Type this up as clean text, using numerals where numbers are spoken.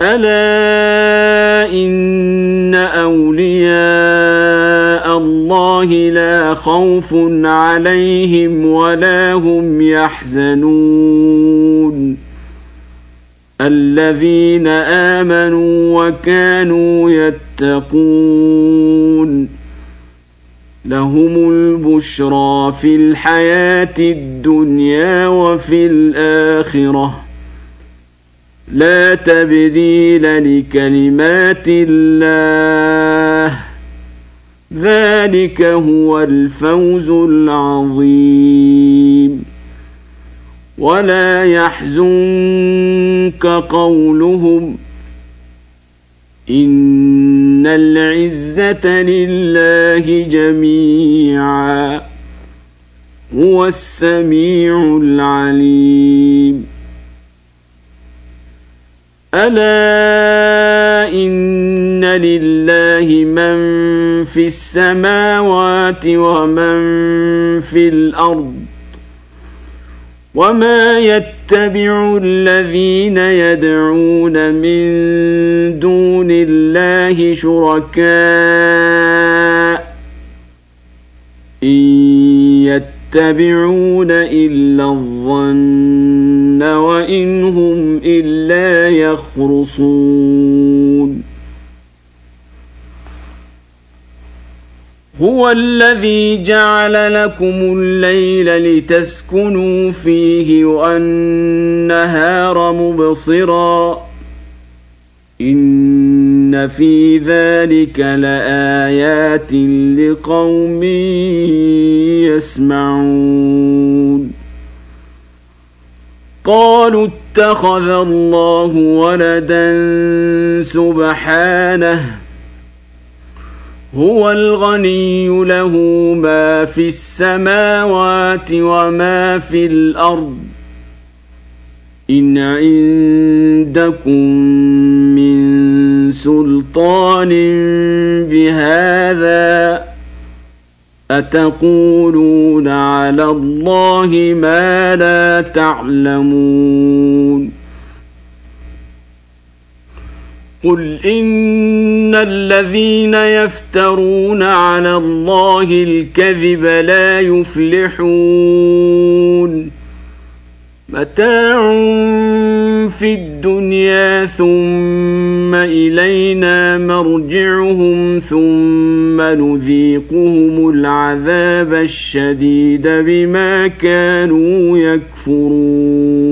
ألا إن أولياء الله لا خوف عليهم ولا هم يحزنون الذين آمنوا وكانوا يتقون لهم البشرى في الحياة الدنيا وفي الآخرة لا تبديل لكلمات الله ذلك هو الفوز العظيم ولا يحزنك قولهم إن العزة لله جميعا هو السميع العليم ألا إن لله من في السماوات ومن في الأرض وما يتبع الذين يدعون من دون الله شركاء إن يتبعون إلا الظن وإن هم إلا يخرصون هو الذي جعل لكم الليل لتسكنوا فيه والنهار مبصرا إن في ذلك لآيات لقوم يسمعون قالوا اتخذ الله ولدا سبحانه هو الغني له ما في السماوات وما في الأرض إن عندكم من سلطان بهذا أتقولون على الله ما لا تعلمون قل إن الذين يفترون على الله الكذب لا يفلحون متاع في الدنيا ثم إلينا مرجعهم ثم نذيقهم العذاب الشديد بما كانوا يكفرون